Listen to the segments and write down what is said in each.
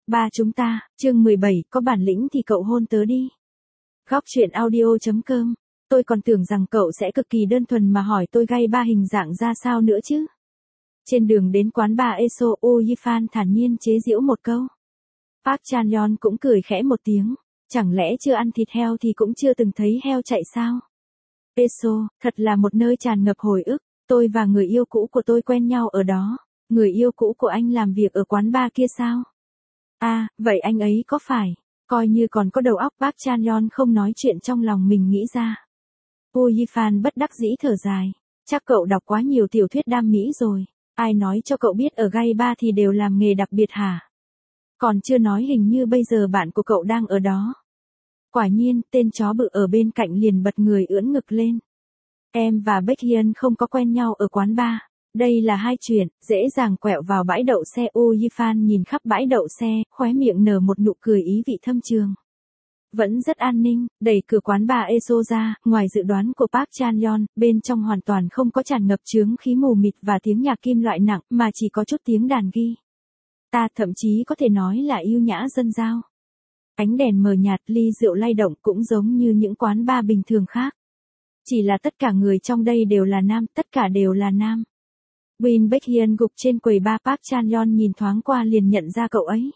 Ba chúng ta, chương 17, có bản lĩnh thì cậu hôn tớ đi. Góc truyện audio.com. Tôi còn tưởng rằng cậu sẽ cực kỳ đơn thuần mà hỏi tôi gay ba hình dạng ra sao nữa chứ. Trên đường đến quán bar Eso, Oh Yifan thản nhiên chế giễu một câu. Park Chan-yeon cũng cười khẽ một tiếng. Chẳng lẽ chưa ăn thịt heo thì cũng chưa từng thấy heo chạy sao? Eso, thật là một nơi tràn ngập hồi ức. Tôi và người yêu cũ của tôi quen nhau ở đó. Người yêu cũ của anh làm việc ở quán bar kia sao? À, vậy anh ấy có phải, coi như còn có đầu óc. Park Chan-yeon không nói chuyện trong lòng mình nghĩ ra. Oh Yifan bất đắc dĩ thở dài. Chắc cậu đọc quá nhiều tiểu thuyết đam mỹ rồi. Ai nói cho cậu biết ở gay bar thì đều làm nghề đặc biệt hả? Còn chưa nói hình như bây giờ bạn của cậu đang ở đó. Quả nhiên, tên chó bự ở bên cạnh liền bật người ưỡn ngực lên. Em và Baekhyun không có quen nhau ở quán bar. Đây là hai chuyện, dễ dàng quẹo vào bãi đậu xe. Oh Yifan nhìn khắp bãi đậu xe, khóe miệng nở một nụ cười ý vị thâm trường. Vẫn rất an ninh, đẩy cửa quán bar Eso ra, ngoài dự đoán của Park Chan-yeon, bên trong hoàn toàn không có tràn ngập chướng khí mù mịt và tiếng nhạc kim loại nặng, mà chỉ có chút tiếng đàn ghi. Ta thậm chí có thể nói là yêu nhã dân giao. Ánh đèn mờ nhạt, ly rượu lay động cũng giống như những quán bar bình thường khác. Chỉ là tất cả người trong đây đều là nam, tất cả đều là nam. Win Baekhyun gục trên quầy bar. Park Chan-yeon nhìn thoáng qua liền nhận ra cậu ấy.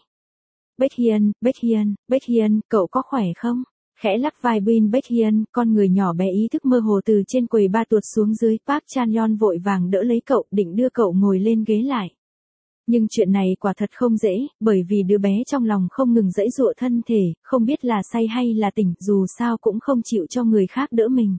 Baekhyun, cậu có khỏe không? Khẽ lắc vai Win Baekhyun, con người nhỏ bé ý thức mơ hồ từ trên quầy bar tuột xuống dưới. Park Chan-yeon vội vàng đỡ lấy cậu, định đưa cậu ngồi lên ghế lại. Nhưng chuyện này quả thật không dễ, bởi vì đứa bé trong lòng không ngừng giãy giụa thân thể, không biết là say hay là tỉnh, dù sao cũng không chịu cho người khác đỡ mình.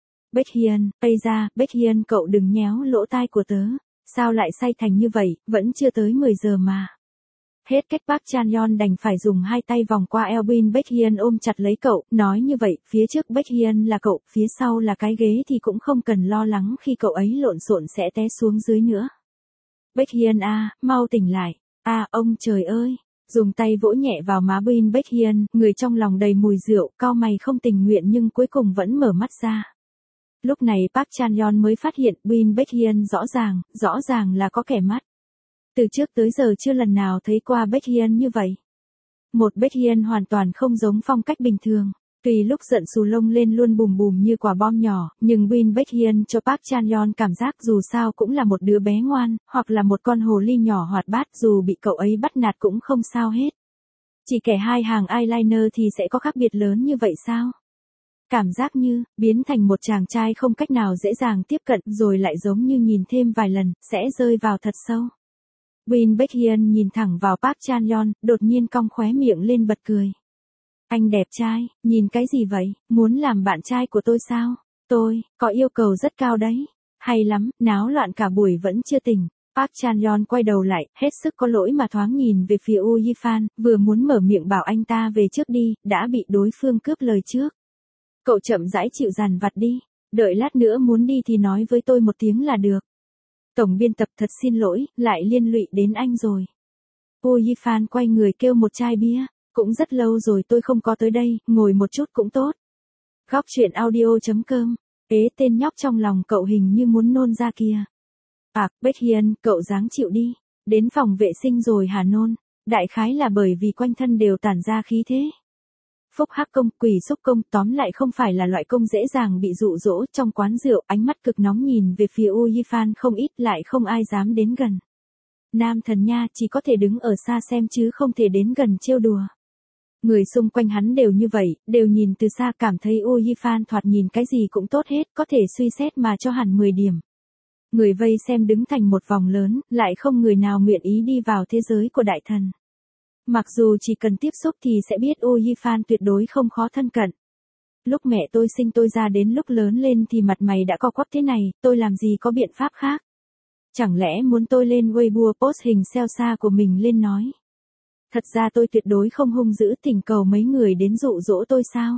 Baekhyun, cậu đừng nhéo lỗ tai của tớ. Sao lại say thành như vậy, vẫn chưa tới 10 giờ mà. Hết cách. Park Chan-yeon đành phải dùng hai tay vòng qua eo Win Baekhyun ôm chặt lấy cậu, nói như vậy, phía trước Baekhyun là cậu, phía sau là cái ghế thì cũng không cần lo lắng khi cậu ấy lộn xộn sẽ té xuống dưới nữa. Baekhyun à, mau tỉnh lại. À, ông trời ơi. Dùng tay vỗ nhẹ vào má Win Baekhyun, người trong lòng đầy mùi rượu, cau mày không tình nguyện nhưng cuối cùng vẫn mở mắt ra. Lúc này Park Chan-yeon mới phát hiện Win Baekhyun rõ ràng là có kẻ mắt. Từ trước tới giờ chưa lần nào thấy qua Baekhyun như vậy. Một Baekhyun hoàn toàn không giống phong cách bình thường. Tuy lúc giận xù lông lên luôn bùm bùm như quả bom nhỏ, nhưng Win Baekhyun cho Park Chan-yeon cảm giác dù sao cũng là một đứa bé ngoan, hoặc là một con hồ ly nhỏ hoạt bát, dù bị cậu ấy bắt nạt cũng không sao hết. Chỉ kẻ hai hàng eyeliner thì sẽ có khác biệt lớn như vậy sao? Cảm giác như, biến thành một chàng trai không cách nào dễ dàng tiếp cận rồi lại giống như nhìn thêm vài lần, sẽ rơi vào thật sâu. Win Baekhyun nhìn thẳng vào Park Chan-yeon, đột nhiên cong khóe miệng lên bật cười. Anh đẹp trai, nhìn cái gì vậy, muốn làm bạn trai của tôi sao? Tôi, có yêu cầu rất cao đấy. Hay lắm, náo loạn cả buổi vẫn chưa tỉnh. Park Chan-yeon quay đầu lại, hết sức có lỗi mà thoáng nhìn về phía Oh Yifan, vừa muốn mở miệng bảo anh ta về trước đi, đã bị đối phương cướp lời trước. Cậu chậm rãi chịu dằn vặt đi, đợi lát nữa muốn đi thì nói với tôi một tiếng là được. Tổng biên tập thật xin lỗi, lại liên lụy đến anh rồi. Oh Yifan quay người kêu một chai bia, cũng rất lâu rồi tôi không có tới đây, ngồi một chút cũng tốt. Góc truyện audio.com. Tên nhóc trong lòng cậu hình như muốn nôn ra kìa. Baekhyun, cậu ráng chịu đi. Đến phòng vệ sinh rồi hả nôn? Đại khái là bởi vì quanh thân đều tản ra khí thế. Phúc hắc công, quỷ xúc công, tóm lại không phải là loại công dễ dàng bị dụ dỗ. Trong quán rượu, ánh mắt cực nóng nhìn về phía Oh Yifan không ít, lại không ai dám đến gần. Nam thần nha, chỉ có thể đứng ở xa xem chứ không thể đến gần trêu đùa. Người xung quanh hắn đều như vậy, đều nhìn từ xa cảm thấy Oh Yifan thoạt nhìn cái gì cũng tốt hết, có thể suy xét mà cho hẳn 10 điểm. Người vây xem đứng thành một vòng lớn, lại không người nào nguyện ý đi vào thế giới của đại thần. Mặc dù chỉ cần tiếp xúc thì sẽ biết Oh Yifan tuyệt đối không khó thân cận. Lúc mẹ tôi sinh tôi ra đến lúc lớn lên thì mặt mày đã co quắp thế này, tôi làm gì có biện pháp khác. Chẳng lẽ muốn tôi lên Weibo post hình selfie của mình lên nói. Thật ra tôi tuyệt đối không hung dữ thỉnh cầu mấy người đến dụ dỗ tôi sao.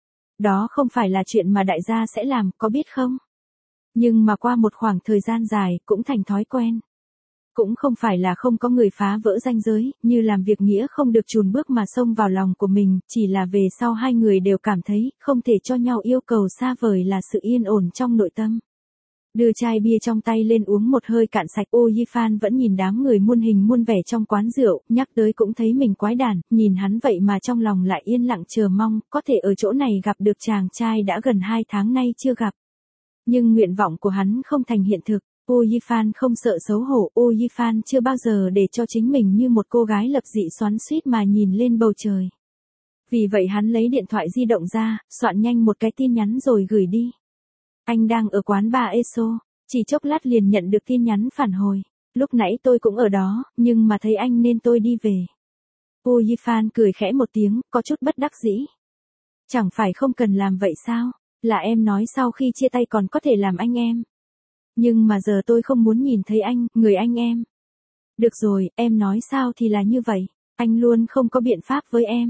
Đó không phải là chuyện mà đại gia sẽ làm, có biết không? Nhưng mà qua một khoảng thời gian dài, cũng thành thói quen. Cũng không phải là không có người phá vỡ ranh giới, như làm việc nghĩa không được chùn bước mà xông vào lòng của mình, chỉ là về sau hai người đều cảm thấy, không thể cho nhau yêu cầu xa vời là sự yên ổn trong nội tâm. Đưa chai bia trong tay lên uống một hơi cạn sạch. Ô Yi Fan vẫn nhìn đám người muôn hình muôn vẻ trong quán rượu, nhắc tới cũng thấy mình quái đản, nhìn hắn vậy mà trong lòng lại yên lặng chờ mong, có thể ở chỗ này gặp được chàng trai đã gần 2 tháng nay chưa gặp. Nhưng nguyện vọng của hắn không thành hiện thực. Ô Yi Fan không sợ xấu hổ, Ô Yi Fan chưa bao giờ để cho chính mình như một cô gái lập dị xoắn xuýt mà nhìn lên bầu trời. Vì vậy hắn lấy điện thoại di động ra, soạn nhanh một cái tin nhắn rồi gửi đi. Anh đang ở quán bar ESO, chỉ chốc lát liền nhận được tin nhắn phản hồi. Lúc nãy tôi cũng ở đó, nhưng mà thấy anh nên tôi đi về. Ô Yi Fan cười khẽ một tiếng, có chút bất đắc dĩ. Chẳng phải không cần làm vậy sao? Là em nói sau khi chia tay còn có thể làm anh em. Nhưng mà giờ tôi không muốn nhìn thấy anh, người anh em. Được rồi, em nói sao thì là như vậy. Anh luôn không có biện pháp với em.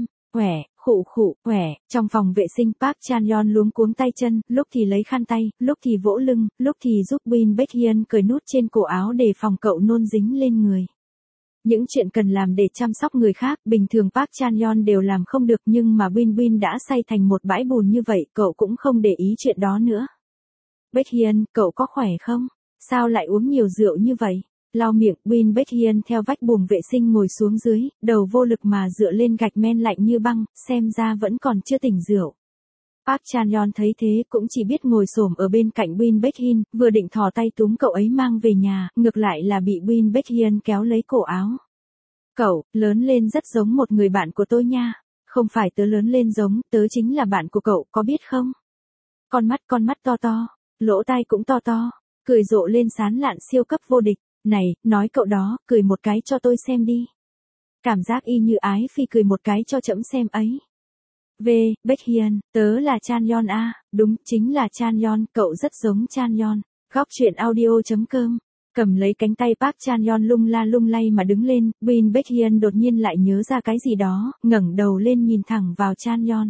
Khụ, trong phòng vệ sinh Park Chan-yeon luống cuống tay chân, lúc thì lấy khăn tay, lúc thì vỗ lưng, lúc thì giúp Win Baek-hyun cởi nút trên cổ áo để phòng cậu nôn dính lên người. Những chuyện cần làm để chăm sóc người khác, bình thường Park Chan-yeon đều làm không được nhưng mà Win đã say thành một bãi bùn như vậy, cậu cũng không để ý chuyện đó nữa. Baek-hyun, cậu có khỏe không? Sao lại uống nhiều rượu như vậy? Lau miệng, Win Baek-hyun theo vách buồng vệ sinh ngồi xuống dưới, đầu vô lực mà dựa lên gạch men lạnh như băng, xem ra vẫn còn chưa tỉnh rượu. Park Chan-yeon thấy thế cũng chỉ biết ngồi xổm ở bên cạnh Win Baek-hyun, vừa định thò tay túm cậu ấy mang về nhà, ngược lại là bị Win Baek-hyun kéo lấy cổ áo. Cậu, lớn lên rất giống một người bạn của tôi nha. Không phải tớ lớn lên giống, tớ chính là bạn của cậu, có biết không? Con mắt to to, lỗ tai cũng to to, cười rộ lên sán lạn siêu cấp vô địch. Này, nói cậu đó, cười một cái cho tôi xem đi. Cảm giác y như Ái Phi cười một cái cho trẫm xem ấy. Baek-hyun, tớ là Chan-yeon à, đúng, chính là Chan-yeon, cậu rất giống Chan-yeon. Góc truyện audio.com. Cầm lấy cánh tay Park Chan-yeon lung lay mà đứng lên, Win Baek-hyun đột nhiên lại nhớ ra cái gì đó, ngẩng đầu lên nhìn thẳng vào Chan-yeon.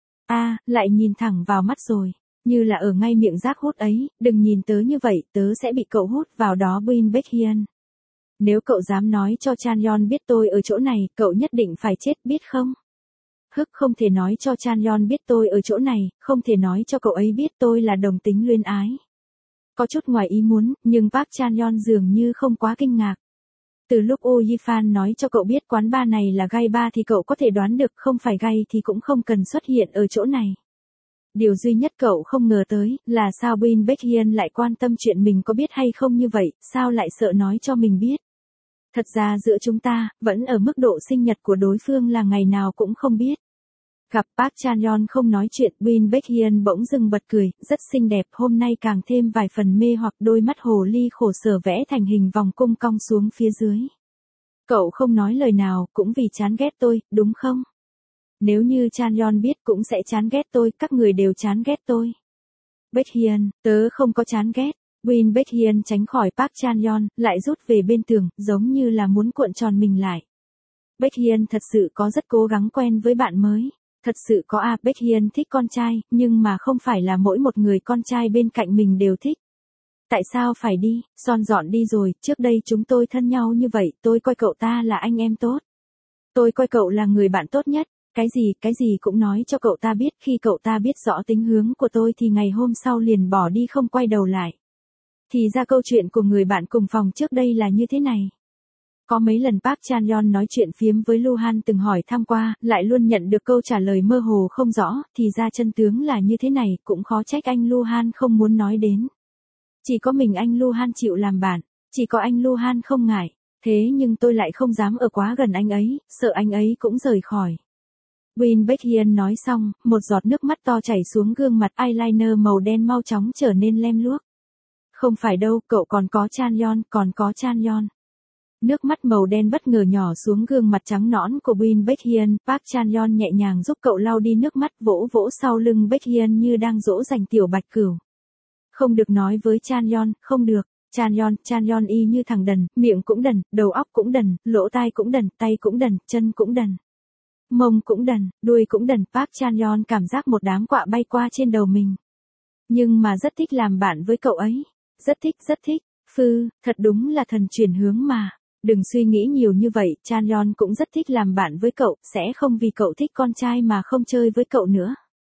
Lại nhìn thẳng vào mắt rồi. Như là ở ngay miệng rác hút ấy, đừng nhìn tớ như vậy, tớ sẽ bị cậu hút vào đó Win Baek-hyun. Nếu cậu dám nói cho Chan-yeon biết tôi ở chỗ này, cậu nhất định phải chết biết không? Không thể nói cho Chan-yeon biết tôi ở chỗ này, không thể nói cho cậu ấy biết tôi là đồng tính luyến ái. Có chút ngoài ý muốn, nhưng Park Chan-yeon dường như không quá kinh ngạc. Từ lúc Oh Yi Fan nói cho cậu biết quán bar này là gay bar thì cậu có thể đoán được không phải gay thì cũng không cần xuất hiện ở chỗ này. Điều duy nhất cậu không ngờ tới, là sao Win Baek-hyun lại quan tâm chuyện mình có biết hay không như vậy, sao lại sợ nói cho mình biết. Thật ra giữa chúng ta, vẫn ở mức độ sinh nhật của đối phương là ngày nào cũng không biết. Gặp Park Chan-yeon không nói chuyện, Win Baek-hyun bỗng dưng bật cười, rất xinh đẹp, hôm nay càng thêm vài phần mê hoặc đôi mắt hồ ly khổ sở vẽ thành hình vòng cung cong xuống phía dưới. Cậu không nói lời nào, cũng vì chán ghét tôi, đúng không? Nếu như Chan-yeon biết cũng sẽ chán ghét tôi, các người đều chán ghét tôi. Baek-hyun, tớ không có chán ghét. Win Baek-hyun tránh khỏi Park Chan-yeon, lại rút về bên tường, giống như là muốn cuộn tròn mình lại. Baek-hyun thật sự có rất cố gắng quen với bạn mới. Thật sự có Baek-hyun thích con trai, nhưng mà không phải là mỗi một người con trai bên cạnh mình đều thích. Tại sao phải đi, Son dọn đi rồi, trước đây chúng tôi thân nhau như vậy, tôi coi cậu ta là anh em tốt. Tôi coi cậu là người bạn tốt nhất. Cái gì cũng nói cho cậu ta biết, khi cậu ta biết rõ tính hướng của tôi thì ngày hôm sau liền bỏ đi không quay đầu lại. Thì ra câu chuyện của người bạn cùng phòng trước đây là như thế này. Có mấy lần Park Chan-yeon nói chuyện phiếm với Luhan từng hỏi thăm qua, lại luôn nhận được câu trả lời mơ hồ không rõ, thì ra chân tướng là như thế này, cũng khó trách anh Luhan không muốn nói đến. Chỉ có mình anh Luhan chịu làm bạn, chỉ có anh Luhan không ngại, thế nhưng tôi lại không dám ở quá gần anh ấy, sợ anh ấy cũng rời khỏi. Win Baek-hyun nói xong, một giọt nước mắt to chảy xuống gương mặt, eyeliner màu đen mau chóng trở nên lem luốc. Không phải đâu, cậu còn có Chan-yeon. Nước mắt màu đen bất ngờ nhỏ xuống gương mặt trắng nõn của Win Baek-hyun, Park Chan-yeon nhẹ nhàng giúp cậu lau đi nước mắt, vỗ vỗ sau lưng Baek-hyun như đang dỗ dành tiểu bạch cừu. Không được nói với Chan-yeon, không được. Chan-yeon y như thằng đần, miệng cũng đần, đầu óc cũng đần, lỗ tai cũng đần, tay cũng đần, chân cũng đần. Mông cũng đần, đuôi cũng đần, Park Chan-yeon cảm giác một đám quạ bay qua trên đầu mình. Nhưng mà rất thích làm bạn với cậu ấy. Rất thích. Thật đúng là thần chuyển hướng mà. Đừng suy nghĩ nhiều như vậy, Chan-yeon cũng rất thích làm bạn với cậu, sẽ không vì cậu thích con trai mà không chơi với cậu nữa.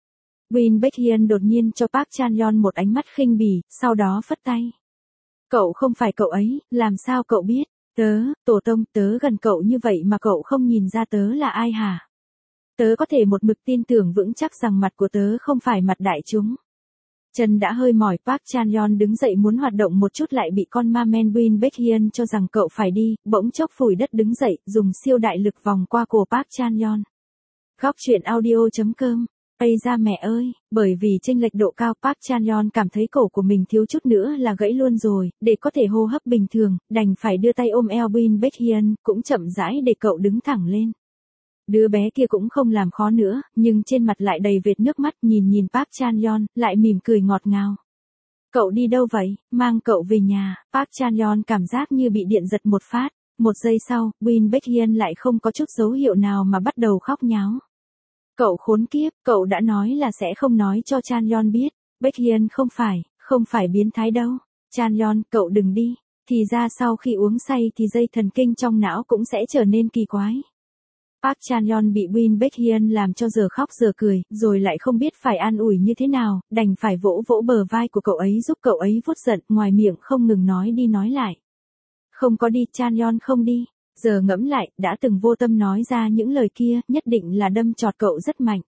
Win Baekhyun đột nhiên cho Park Chan-yeon một ánh mắt khinh bỉ, sau đó phất tay. Cậu không phải cậu ấy, làm sao cậu biết? Tổ tông, tớ gần cậu như vậy mà cậu không nhìn ra tớ là ai hả? Tớ có thể một mực tin tưởng vững chắc rằng mặt của tớ không phải mặt đại chúng. Chân đã hơi mỏi, Park Chan-yeon đứng dậy muốn hoạt động một chút lại bị con ma men Win Baekhyun cho rằng cậu phải đi, bỗng chốc phủi đất đứng dậy, dùng siêu đại lực vòng qua cổ Park Chan-yeon. Góc truyện audio.com. Ây da mẹ ơi, bởi vì chênh lệch độ cao Park Chan-yeon cảm thấy cổ của mình thiếu chút nữa là gãy luôn rồi, để có thể hô hấp bình thường, đành phải đưa tay ôm eo Win Baekhyun, cũng chậm rãi để cậu đứng thẳng lên. Đứa bé kia cũng không làm khó nữa, nhưng trên mặt lại đầy vệt nước mắt, nhìn Park Chan-yeon, lại mỉm cười ngọt ngào. Cậu đi đâu vậy, mang cậu về nhà. Park Chan-yeon cảm giác như bị điện giật một phát. Một giây sau, Win Baekhyun lại không có chút dấu hiệu nào mà bắt đầu khóc nháo. Cậu khốn kiếp, cậu đã nói là sẽ không nói cho Chan-yeon biết. Baekhyun không phải biến thái đâu. Chan-yeon, cậu đừng đi. Thì ra sau khi uống say thì dây thần kinh trong não cũng sẽ trở nên kỳ quái. Park Chan-yeon bị Win Baekhyun làm cho giờ khóc giờ cười, rồi lại không biết phải an ủi như thế nào, đành phải vỗ vỗ bờ vai của cậu ấy giúp cậu ấy vuốt giận, ngoài miệng không ngừng nói đi nói lại. Không có đi, Chan-yeon không đi. Giờ ngẫm lại, đã từng vô tâm nói ra những lời kia, nhất định là đâm chọt cậu rất mạnh.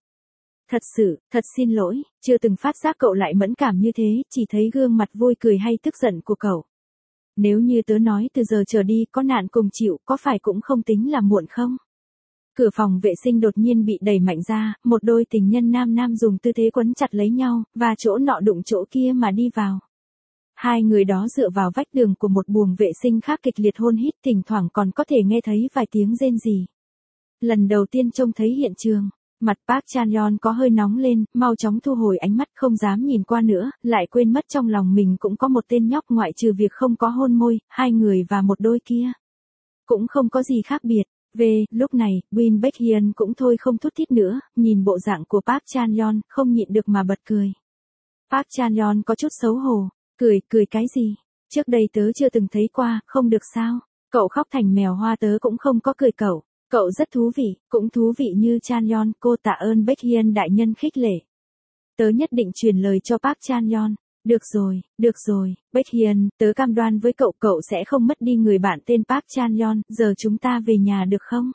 Thật xin lỗi, chưa từng phát giác cậu lại mẫn cảm như thế, chỉ thấy gương mặt vui cười hay tức giận của cậu. Nếu như tớ nói từ giờ trở đi có nạn cùng chịu, có phải cũng không tính là muộn không? Cửa phòng vệ sinh đột nhiên bị đẩy mạnh ra, một đôi tình nhân nam dùng tư thế quấn chặt lấy nhau, và chỗ nọ đụng chỗ kia mà đi vào. Hai người đó dựa vào vách tường của một buồng vệ sinh khác kịch liệt hôn hít, thỉnh thoảng còn có thể nghe thấy vài tiếng rên rỉ. Lần đầu tiên trông thấy hiện trường, mặt Park Chan-yeon có hơi nóng lên, mau chóng thu hồi ánh mắt không dám nhìn qua nữa, lại quên mất trong lòng mình cũng có một tên nhóc ngoại trừ việc không có hôn môi, hai người và một đôi kia. Cũng không có gì khác biệt. Lúc này, Win Baekhyun cũng thôi không thút thít nữa, nhìn bộ dạng của Park Chan-yeon, không nhịn được mà bật cười. Park Chan-yeon có chút xấu hổ, cười cái gì? Trước đây tớ chưa từng thấy qua, không được sao? Cậu khóc thành mèo hoa tớ cũng không có cười cậu. Cậu rất thú vị, cũng thú vị như Chan-yeon, cô tạ ơn Baekhyun đại nhân khích lệ. Tớ nhất định truyền lời cho Park Chan-yeon. Được rồi, Baekhyun, tớ cam đoan với cậu sẽ không mất đi người bạn tên Park Chan-yeon, giờ chúng ta về nhà được không?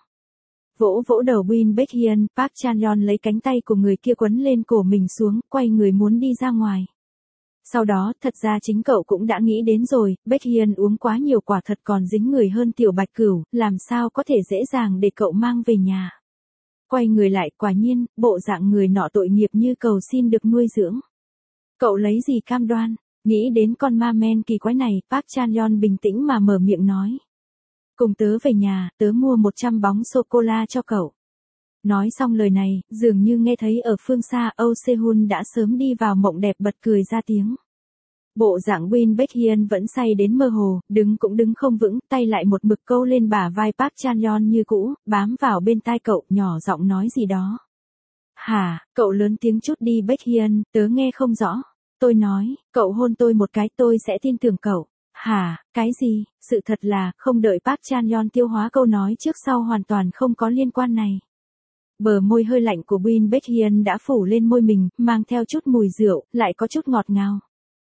Vỗ đầu Win Baekhyun, Park Chan-yeon lấy cánh tay của người kia quấn lên cổ mình xuống, quay người muốn đi ra ngoài. Sau đó, thật ra chính cậu cũng đã nghĩ đến rồi, Baekhyun uống quá nhiều quả thật còn dính người hơn tiểu bạch cửu, làm sao có thể dễ dàng để cậu mang về nhà. Quay người lại, quả nhiên, bộ dạng người nọ tội nghiệp như cầu xin được nuôi dưỡng. Cậu lấy gì cam đoan? Nghĩ đến con ma men kỳ quái này, Park Chan-yeon bình tĩnh mà mở miệng nói. Cùng tớ về nhà, tớ mua 100 bóng sô-cô-la cho cậu. Nói xong lời này, dường như nghe thấy ở phương xa Âu Sehun đã sớm đi vào mộng đẹp bật cười ra tiếng. Bộ dạng Win Baekhyun vẫn say đến mơ hồ, đứng cũng đứng không vững, tay lại một mực câu lên bả vai Park Chan-yeon như cũ, bám vào bên tai cậu, nhỏ giọng nói gì đó. Hả, cậu lớn tiếng chút đi Baekhyun, tớ nghe không rõ. Tôi nói, cậu hôn tôi một cái tôi sẽ tin tưởng cậu. Hả, cái gì, sự thật là, không đợi Park Chan-yeon tiêu hóa câu nói trước sau hoàn toàn không có liên quan này. Bờ môi hơi lạnh của Win Baekhyun đã phủ lên môi mình, mang theo chút mùi rượu, lại có chút ngọt ngào.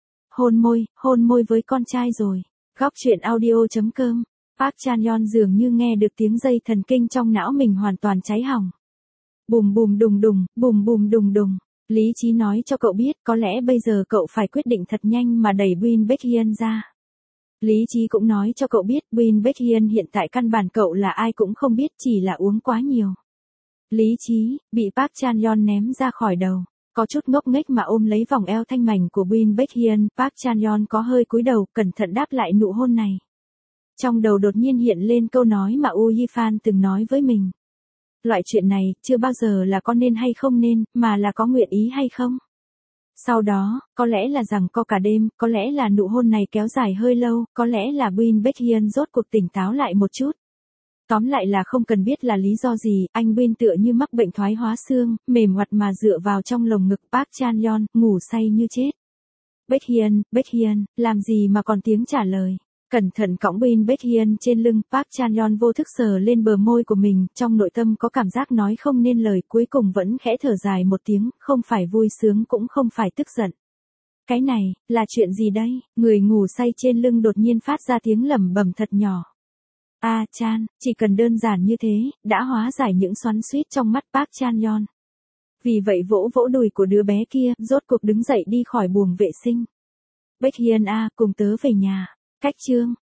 Hôn môi với con trai rồi. Góc truyện audio.com. Park Chan-yeon dường như nghe được tiếng dây thần kinh trong não mình hoàn toàn cháy hỏng. Bùm bùm đùng đùng. Lý trí nói cho cậu biết, có lẽ bây giờ cậu phải quyết định thật nhanh mà đẩy Win Baekhyun ra. Lý trí cũng nói cho cậu biết, Win Baekhyun hiện tại căn bản cậu là ai cũng không biết, chỉ là uống quá nhiều. Lý trí, bị Park Chan-yeon ném ra khỏi đầu. Có chút ngốc nghếch mà ôm lấy vòng eo thanh mảnh của Win Baekhyun, Park Chan-yeon có hơi cúi đầu, cẩn thận đáp lại nụ hôn này. Trong đầu đột nhiên hiện lên câu nói mà Woo Yi-fan từng nói với mình. Loại chuyện này, chưa bao giờ là có nên hay không nên, mà là có nguyện ý hay không. Sau đó, có lẽ là rằng co cả đêm, có lẽ là nụ hôn này kéo dài hơi lâu, có lẽ là Win Baekhyun rốt cuộc tỉnh táo lại một chút. Tóm lại là không cần biết là lý do gì, anh Win tựa như mắc bệnh thoái hóa xương, mềm ngoặt mà dựa vào trong lồng ngực Park Chan-yeon, ngủ say như chết. Baekhyun, làm gì mà còn tiếng trả lời. Cẩn thận cõng Bin Baekhyun trên lưng, Park Chan-yeon vô thức sờ lên bờ môi của mình, trong nội tâm có cảm giác nói không nên lời, cuối cùng vẫn khẽ thở dài một tiếng, không phải vui sướng cũng không phải tức giận. Cái này, là chuyện gì đây? Người ngủ say trên lưng đột nhiên phát ra tiếng lẩm bẩm thật nhỏ. Chan, chỉ cần đơn giản như thế, đã hóa giải những xoắn xuýt trong mắt Park Chan-yeon. Vì vậy vỗ vỗ đùi của đứa bé kia, rốt cuộc đứng dậy đi khỏi buồng vệ sinh. Baekhyun cùng tớ về nhà. Cách chương